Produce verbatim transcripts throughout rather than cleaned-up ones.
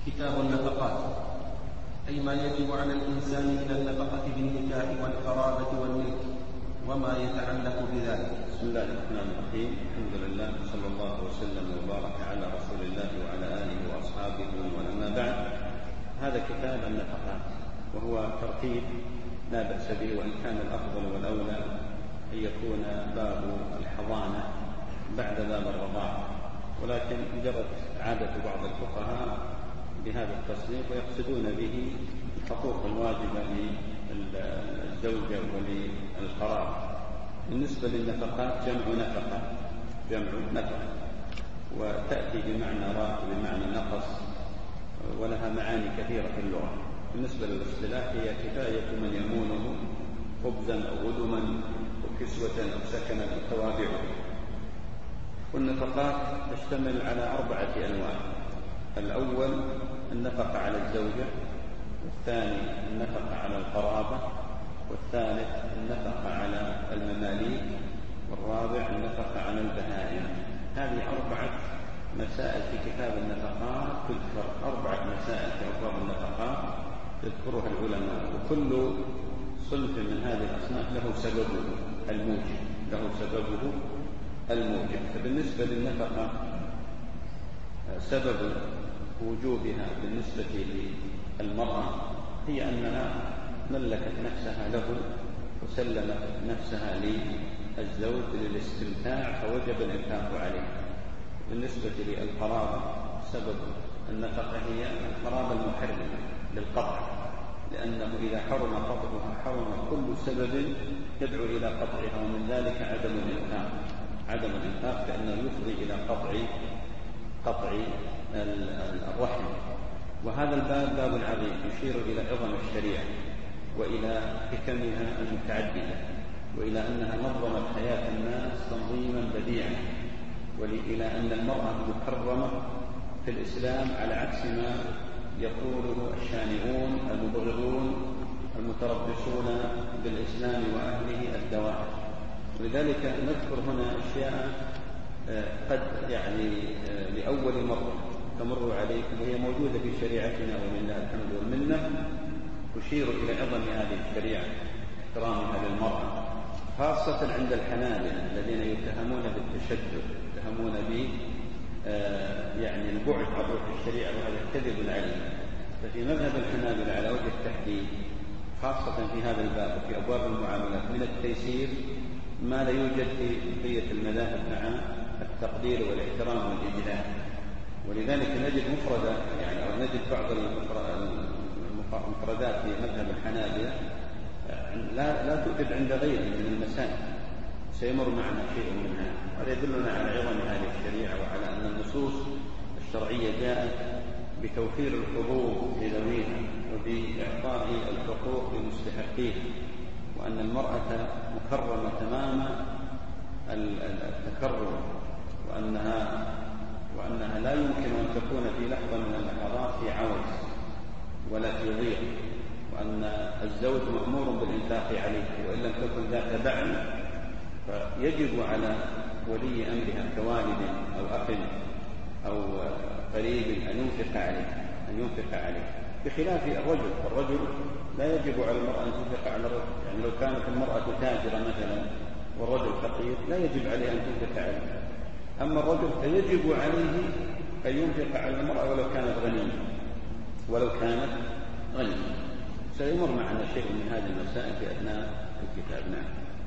كتاب النفقات، أي ما يجب على الإنسان من النفقة بالنكاح والقرابة والملك وما يتعلق بذلك. بسم الله الرحمن الرحيم. الحمد لله صلى الله وسلم وبارك على رسول الله وعلى آله وأصحابه وأما بعد. هذا كتاب النفقات وهو ترتيب لا بأس به، وإن كان الأفضل والأولى أن يكون باب الحضانة بعد باب الرضاعة، ولكن جرت عادة بعض الفقهاء بهذا التصنيف ويقصدون به الحقوق الواجبة للزوجة وللقرابة. بالنسبة للنفقات جمع نفقة جمع نفقة وتأتي بمعنى راء بمعنى نقص، ولها معاني كثيرة في اللغة. بالنسبة للاصطلاح هي كفاية من يمونه خبزا أو غدما وكسوة أو سكنا أو توابعه. والنفقات تشتمل على أربعة أنواع: الأول النفقة على الزوجة، والثاني النفقة على القرابة، والثالث النفقة على المماليك، والرابع النفقة على البهائم. هذه أربعة مسائل في كتاب النفقات تذكر، أربعة مسائل في أبواب النفقات يذكرها العلماء، وكل صنف من هذه الأصناف له سببه الموجب له سببه الموجب. فبالنسبة للنفقة سبب وجوبها بالنسبة للمرأة هي أنها ملكت نفسها له وسلمت نفسها للزوج للاستمتاع فوجب الإنفاق عليه. بالنسبة للقرابة سبب النفقة هي القرابة المحرمة للقطع، لأنه إذا حرم قطعها حرم كل سبب يدعو إلى قطعها، ومن ذلك عدم الإنفاق عدم الإنفاق لأنه يفضي إلى قطع قطع الرحم. وهذا الباب باب عظيم يشير إلى عظم الشريعة وإلى حكمها المتعددة، وإلى أنها نظمت حياة الناس تنظيما بديعا، وإلى أن المرأة مكرمة في الإسلام على عكس ما يقوله الشانئون المبغضون المتربصون بالإسلام وأهله الدواعش. ولذلك نذكر هنا أشياء قد يعني لأول مرة تمر عليكم وهي موجودة في شريعتنا ولله الحمد والمنة، تشير إلى عظم هذه الشريعة احترامها للمرأة، خاصة عند الحنابلة الذين يتهمون بالتشدد، يتهمون ب يعني البعد عن روح الشريعة، وهذا كذب عليه. ففي مذهب الحنابلة على وجه التحديد خاصة في هذا الباب وفي أبواب المعاملات من التيسير ما لا يوجد في بقية المذاهب مع التقدير والاحترام والإجلال. ولذلك نجد مفردة يعني أو نجد بعض المفردات في مذهب الحنابلة لا لا توجد عند غيره من المسائل، سيمر معنا شيء منها. هذا يدلنا على عظم هذه الشريعة وعلى أن النصوص الشرعية جاءت بتوفير الحقوق لذويها وبإعطاء الحقوق لمستحقيها، وأن المرأة مكرمة تمام التكرم، وأنها وأنها لا يمكن أن تكون في لحظة من اللحظات في عوز ولا في ضيق، وأن الزوج مأمور بالإنفاق عليه، وإن لم تكن ذات بعل فيجب على ولي أمرها كوالد أو أخ أو قريب أن ينفق عليه أن ينفق عليه بخلاف الرجل. الرجل لا يجب على المرأة أن تنفق على الرجل، يعني لو كانت المرأة تاجرة مثلا والرجل فقير لا يجب عليه أن تنفق عليه، أما الرجل فيجب عليه أن ينفق على المرأة ولو كانت غنية ولو كانت غنية. سيمر معنا شيء من هذه المسائل في أثناء الكتاب. نعم.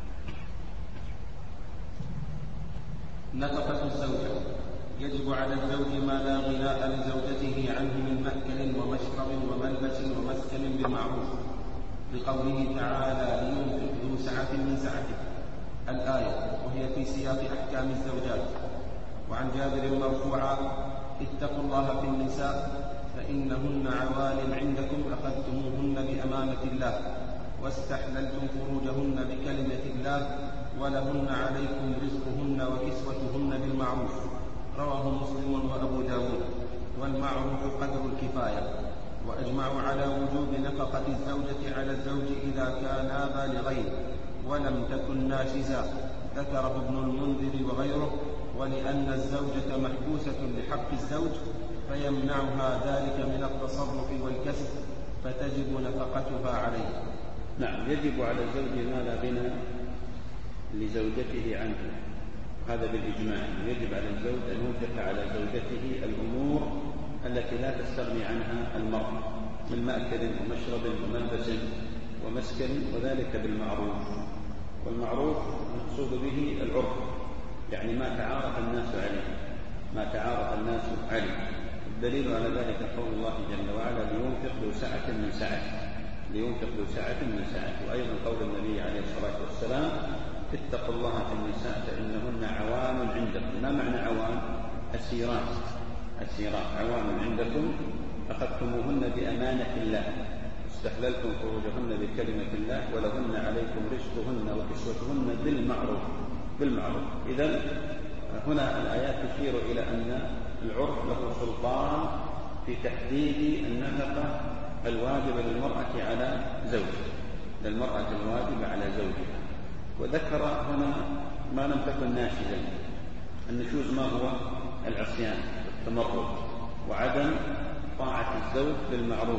نفقة الزوجة: يجب على الزوج ما لا غناء لزوجته عنه من مأكل ومشرب وملبس ومسكن بالمعروف، لقوله تعالى: لينفق ذو سعة من سعته، الآية، وهي في سياق أحكام الزوجات. وعن جابر مرفوعا: اتقوا الله في النساء فإنهن عوان عندكم أخذتموهن بأمانة الله واستحللتم فروجهن بكلمة الله ولهن عليكم رزقهن وكسوتهن بالمعروف، رواه مسلم وأبو داود. والمعروف قدر الكفاية. وأجمعوا على وجوب نفقة الزوجة على الزوج إذا كانا بالغين ولم تكن ناشزا، ذكره ابن المنذر وغيره. ولأن الزوجة محبوسة لحق الزوج فيمنعها ذلك من التصرف والكسب فتجب نفقتها عليه. نعم، يجب على الزوج ما لا غنى لزوجته عنه، هذا بالإجماع. يجب على الزوج أن ينفق على زوجته الأمور التي لا تستغني عنها المرأة من مأكل ومشرب وملبس ومسكن، وذلك بالمعروف. والمعروف المقصود به العرف، يعني ما تعارف الناس عليه، ما تعارف الناس عليه. الدليل على ذلك قول الله جل وعلا: لينفق ذو سعة من سعته، لينفق ذو سعة من سعته. وأيضا قول النبي عليه الصلاة والسلام: اتقوا الله في النساء فإنهن عوان عندكم. ما معنى عوان؟ أسيرات، أسيرات عوان عندكم أخذتموهن بأمانة الله، استحللتم فروجهن بكلمة الله، ولهن عليكم رزقهن وكسوتهن بالمعروف، بالمعروف. إذن هنا الآيات تشير إلى أن العرف له سلطان في تحديد النفقة الواجبة للمرأة على زوجها، للمرأة الواجبة على زوجها. وذكر هنا ما لم تكن ناشزا. النشوز ما هو؟ العصيان والتمرد وعدم طاعة الزوج بالمعروف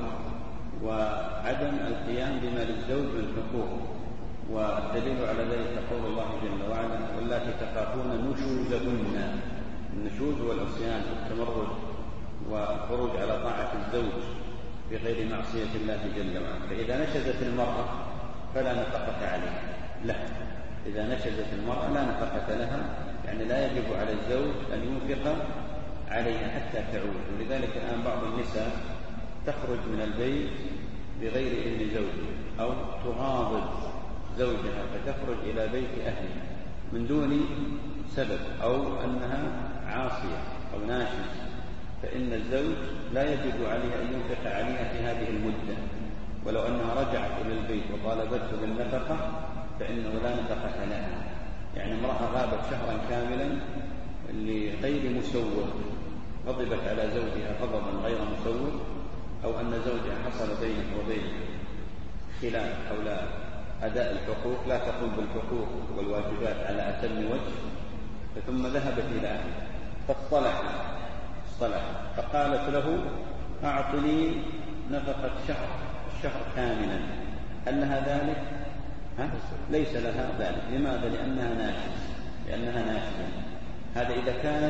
وعدم القيام بما للزوج من حقوق. والدليل على ذلك قول الله جل وعلا: واللاتي تخافون نشوزهن. النشوز والعصيان والتمرد والخروج على طاعة الزوج بغير معصية الله جل وعلا. فإذا نشزت المرأة فلا نفقة عليها لها، إذا نشزت المرأة لا نفقة لها، يعني لا يجب على الزوج أن ينفق عليها حتى تعود. ولذلك الآن بعض النساء تخرج من البيت بغير إذن زوجها، أو تغاضب زوجها فتخرج إلى بيت أهلها من دون سبب، أو أنها عاصية أو ناشز، فإن الزوج لا يجب عليه أن ينفق عليها في هذه المدة. ولو أنها رجعت إلى البيت وطالبته بالنفقة فإنه لا نفقة لها. يعني امرأة غابت شهرا كاملا لغير مسوغ، غضبت على زوجها غضبا غير مسوغ، أو أن زوجها حصل بينه وبينه خلاف حول أداء الحقوق، لا تقوم بالحقوق والواجبات على أتم وجه، ثم ذهبت إلى أهلها فاصطلح اصطلح فقالت له: أعطني نفقة شهر الشهر كاملا. هل لها ذلك؟ ها؟ ليس لها ذلك. لماذا؟ لأنها ناشز، لأنها ناشزة. هذا إذا كانت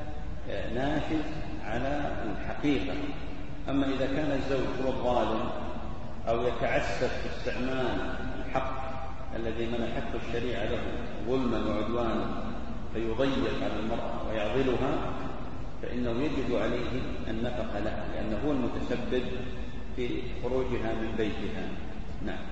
ناشز على الحقيقة. أما إذا كان الزوج هو الظالم أو يتعسف في استعمال الحق الذي منحته الشريعة له ظلما وعدوانا فيضيق على المرأة ويعضلها، فإنه يجب عليه النفقة لها، لأنه هو المتسبب في خروجها من بيتها. نعم.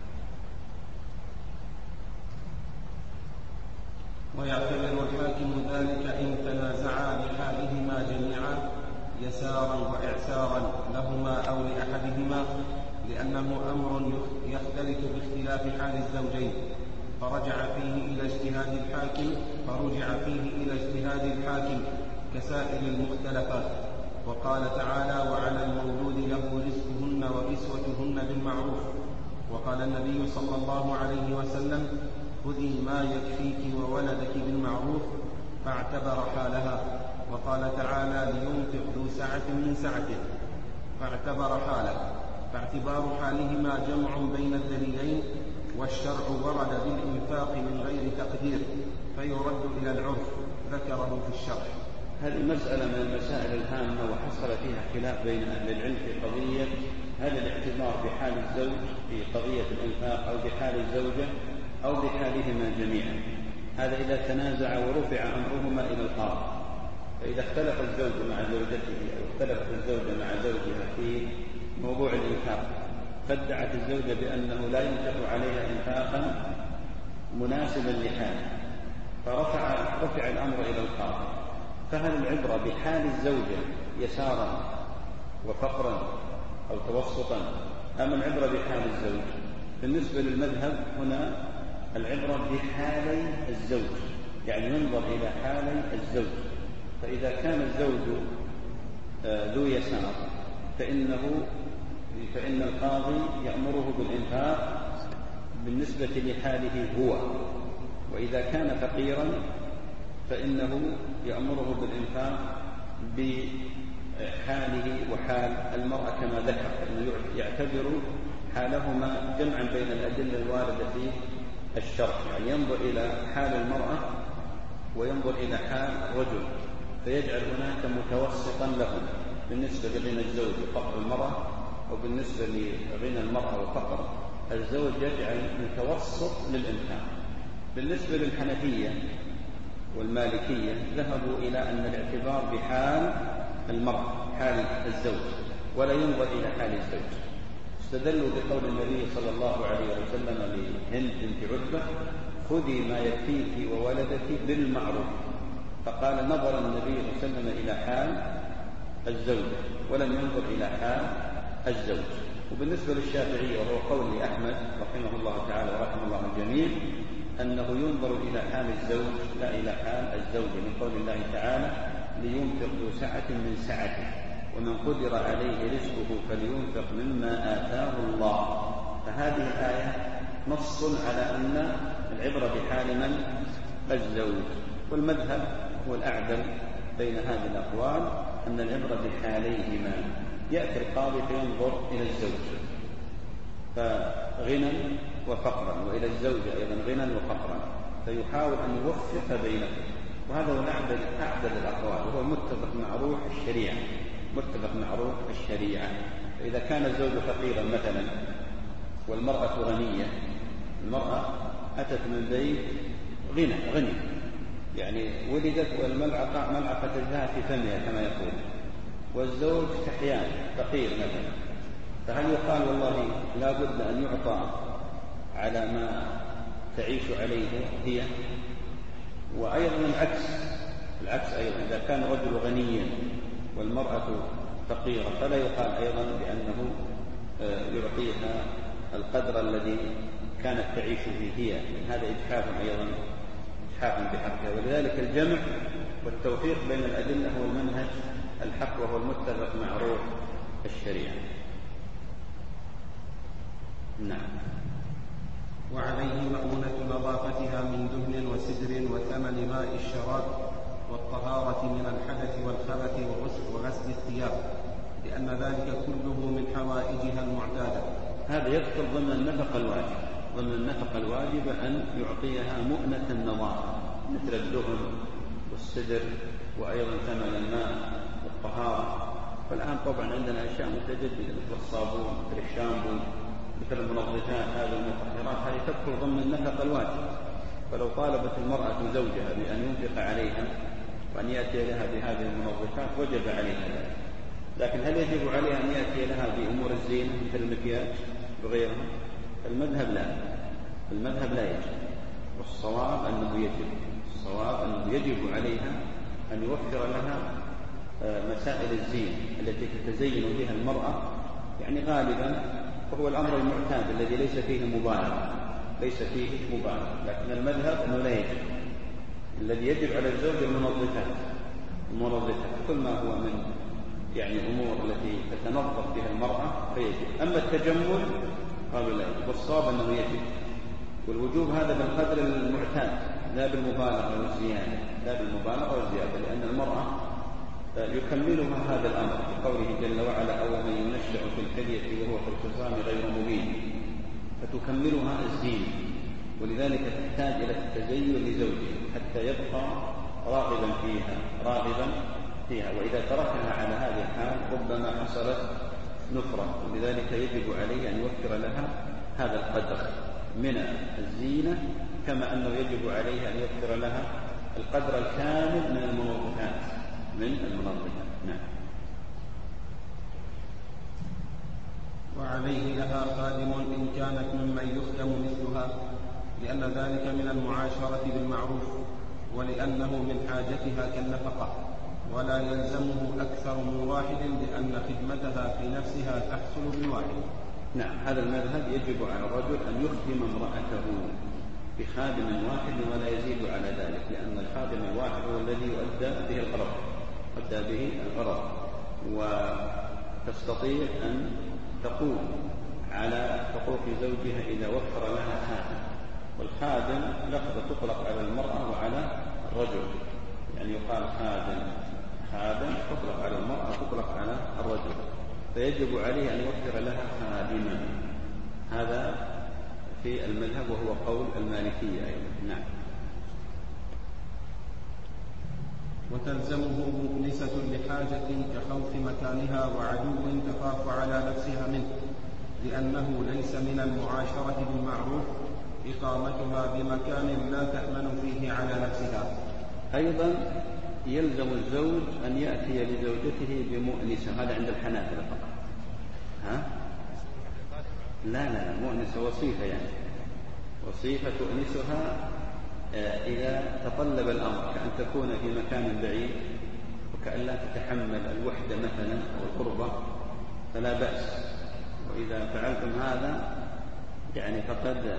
ويعتبر الحاكم ذلك إن تنازعا بحالهما جميعا يسارا وإعسارا لهما أو لأحدهما، لأنه أمر يختلف باختلاف حال الزوجين، فرجع فيه إلى اجتهاد الحاكم فرجع فيه إلى اجتهاد الحاكم كسائر المختلفات. وقال تعالى: وعلى المولود له رزقهن وكسوتهن بالمعروف. وقال النبي صلى الله عليه وسلم: خذي ما يكفيك وولدك بالمعروف، فاعتبر حالها. وقال تعالى: لينفق ذو سعة من سعته، فاعتبر حاله. فاعتبار حالهما جمع بين الدليلين، والشرع ورد بالإنفاق من غير تقدير فيرد إلى العرف، ذكره في الشرح. هذه مسألة من المسائل الهامة وحصل فيها خلاف بين أهل العلم في قضية هل الاعتبار بحال الزوج في قضية الإنفاق أو بحال الزوجة أو بحالهما جميعا. هذا إذا تنازع ورفع أمرهما إلى القاضي. فإذا اختلف الزوج مع زوجته أو اختلفت الزوجة مع زوجها في موضوع الإنفاق، فادعت الزوجة بأنه لا ينفق عليها إنفاقا مناسبا لحاله، فرفع رفع الأمر إلى القاضي. فهل العبرة بحال الزوجة يسارا وفقرا أو توسطا، أم العبرة بحال الزوج؟ بالنسبة للمذهب هنا العبرة بحالي الزوج، يعني ينظر إلى حالي الزوج. فإذا كان الزوج ذو يسار فإنه فإن القاضي يأمره بالإنفاق بالنسبة لحاله هو، وإذا كان فقيرا فإنه يأمره بالإنفاق حاله وحال المرأة كما ذكر، أنه يعتبر حالهما جمعا بين الأدلة الواردة في الشرع، يعني ينظر إلى حال المرأة وينظر إلى حال رجل، فيجعل هناك متوسطا لهم بالنسبة لغنى الزوج وفقر المرأة، وبالنسبة لغنى المرأة وفقر الزوج يجعل متوسط للإنفاق. بالنسبة للحنفية والمالكية ذهبوا إلى أن الاعتبار بحال المرأة حال الزوج ولا ينظر إلى حال الزوج. استدلوا بقول النبي صلى الله عليه وسلم لهند بنت عتبة: خذي ما يكفيك وولدك بالمعروف. فقال نظر النبي صلى الله عليه وسلم إلى حال الزوج ولم ينظر إلى حال الزوج. وبالنسبة للشافعي وهو قول أحمد رحمه الله تعالى ورحمه الله الجميع أنه ينظر إلى حال الزوج لا إلى حال الزوج، من قول الله تعالى: لينفق ذو سعة من سعته ومن قدر عليه رزقه فلينفق مما آتاه الله. فهذه الآية نص على أن العبرة بحال من؟ الزوج. والمذهب هو الأعدل بين هذه الأقوال، أن العبرة بحاليهما. يأتي القاضي فينظر إلى الزوج فغنى وفقرا، وإلى الزوجة أيضا غنى وفقرا، فيحاول أن يوفق بينهم، وهذا هو الأعدل أعدل الأقوال، وهو متفق مع روح الشريعة متفق مع روح الشريعة. فإذا كان الزوج فقيرا مثلا والمرأة غنية، المرأة أتت من بيت غنى غني يعني ولدت والملعقة ملعقة لها في فمها كما يقول، والزوج كحيان فقير مثلا، فهل يقال والله لا بد أن يعطى على ما تعيش عليه هي؟ وأيضا العكس العكس أيضا، إذا كان رجل غنيا والمرأة فقيرة فلا يقال أيضا بأنه يعطيها القدر الذي كانت تعيش فيه هي، هذا إجحاف أيضا إجحاف بحقها. ولذلك الجمع والتوفيق بين الأدلة هو المنهج الحق، وهو المتفق مع روح الشريعة. نعم. وعليه مؤونة نظافتها من دهن وسدر وثمن ماء الشراب والطهارة من الحدث والخبث وغسل الثياب، لأن ذلك كله من حوائجها المعتادة. هذا يدخل ضمن النفقة الواجبة ضمن النفقة الواجبة أن يعطيها مؤنة النظافة مثل الدهن والسدر وأيضا ثمن الماء والطهارة. فالآن طبعا عندنا أشياء متجددة مثل الصابون مثل الشامبو مثل المنظفات، هذه المطهرات هذه تدخل ضمن النفقة الواجبة. فلو طالبت المرأة زوجها بأن ينفق عليها وأن يأتي لها بهذه المنظفات وجب عليها ذلك، لكن هل يجب عليها أن يأتي لها بأمور الزينة مثل المكياج وغيرها؟ المذهب لا المذهب لا يجب، والصواب أنه يجب الصواب أنه يجب عليها أن يوفر لها مسائل الزينة التي تتزين بها المرأة، يعني غالبا وهو الأمر المعتاد الذي ليس فيه مبالغة ليس فيه مبالغة لكن المذهب أنه لا يجب. الذي يجب على الزوج المنظفات المنظفات كل ما هو من يعني أمور التي تتنظف بها المرأة فيجب. أما التجمل قالوا لا يجب، والصواب أنه يجب، والوجوب هذا بالقدر المعتاد لا بالمبالغة والزيادة لا بالمبالغة والزيادة لأن المرأة يكملها هذا الأمر بقوله جل وعلا: أو من ينشأ في الحلية وهو في الخصام غير مبين، فتكملها الزينة، ولذلك تحتاج إلى التزين لزوجها حتى يبقى راغبا فيها راغبا فيها وإذا تركها على هذه الحال ربما حصلت نفرة، ولذلك يجب عليه أن يوفر لها هذا القدر من الزينة، كما أنه يجب عليه أن يوفر لها القدر الكامل من المنظفات من المنظفات. نعم. وعليه لها خادم إن كانت ممن يخدم مثلها، لأن ذلك من المعاشرة بالمعروف، ولأنه من حاجتها كالنفقة، ولا يلزمه أكثر من واحد لأن خدمتها في نفسها تحصل بالواحد. نعم، هذا المذهب يجب على الرجل أن يخدم امرأته بخادم واحد ولا يزيد على ذلك، لأن الخادم الواحد هو الذي يؤدى به الغرض يؤدى به الغرض وتستطيع أن تقوم على حقوق زوجها إذا وفر لها خادم. والخادم لفظة تطلق على المرأة وعلى الرجل، يعني يقال خادم خادم تطلق على المرأة تطلق الرجل، فيجب عليه أن يوفر لها خادما. هذا في المذهب وهو قول المالكية أيضا. نعم. وتلزمه مؤنسة لحاجة كخوف مكانها وعدو تخاف على نفسها منه، لأنه ليس من المعاشرة بالمعروف إقامتها بمكان لا تأمن فيه على نفسها. أيضا يلزم الزوج أن يأتي لزوجته بمؤنسة. هذا عند الحنابلة فقط. ها؟ لا لا مؤنسة وصيفة، يعني وصيفة تؤنسها إذا تطلب الأمر، كأن تكون في مكان بعيد وكأن لا تتحمل الوحدة مثلا أو القربة فلا بأس. وإذا فعلتم هذا يعني فقد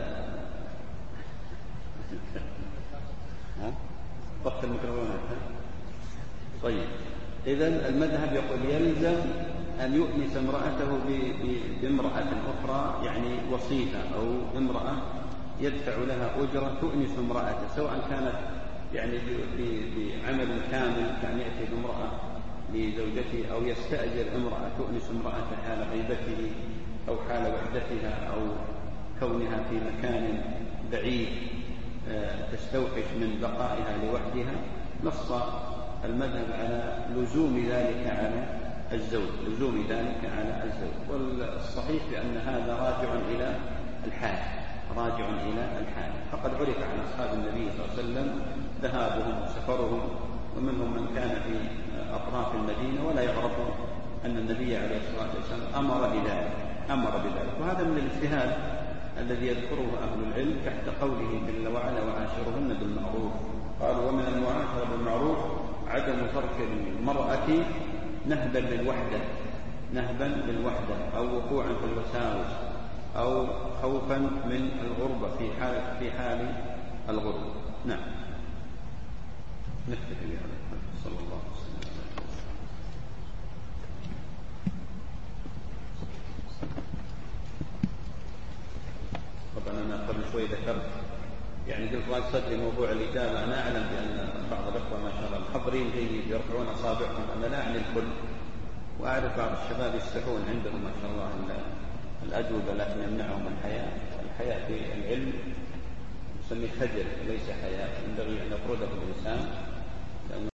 وقت الميكروفونات. طيب، إذن المذهب يقول يلزم أن يؤنس امرأته بامرأة أخرى، يعني وصيفة أو امرأة يدفع لها أجرة تؤنس امرأته، سواء كانت يعني بعمل كامل كان يأتي بامرأة لزوجته، أو يستأجر امرأة تؤنس امرأته حال غيبته أو حال وحدتها أو كونها في مكان بعيد تستوحش من بقائها لوحدها. نص المذهب على لزوم ذلك على الزوج، لزوم ذلك على الزوج. والصحيح بأن هذا راجع إلى الحال، راجع إلى الحال. فقد عرف عن أصحاب النبي صلى الله عليه وسلم ذهابهم وسفرهم، ومنهم من كان في أطراف المدينة ولا يعرف أن النبي عليه الصلاة والسلام أمر بذلك أمر بذلك وهذا من الاجتهاد الذي يذكره أهل العلم تحت قوله جل وعلا وعاشرهن بالمعروف. قالوا ومن المعاشرة بالمعروف عدم ترك المرأة نهبا للوحدة نهبا للوحدة أو وقوعا في الوساوس أو خوفا من الغربة في حال في حال الغربة. نعم. نكتفي بهذا. صلى الله عليه وسلم. طبعا أنا قبل شوي ذكرت يعني قلت وايد صدري موضوع الإجابة. أنا أعلم بأن بعض الأخوة ما شاء الله محضرين جيد يرفعون أصابعهم، أنا لا أعني الكل، وأعرف بعض الشباب يستحون عندهم ما شاء الله الأجوبة لكن يمنعهم الحياة. الحياة في العلم نسميه خجل ليس حياة، ينبغي أن يفرده الإنسان.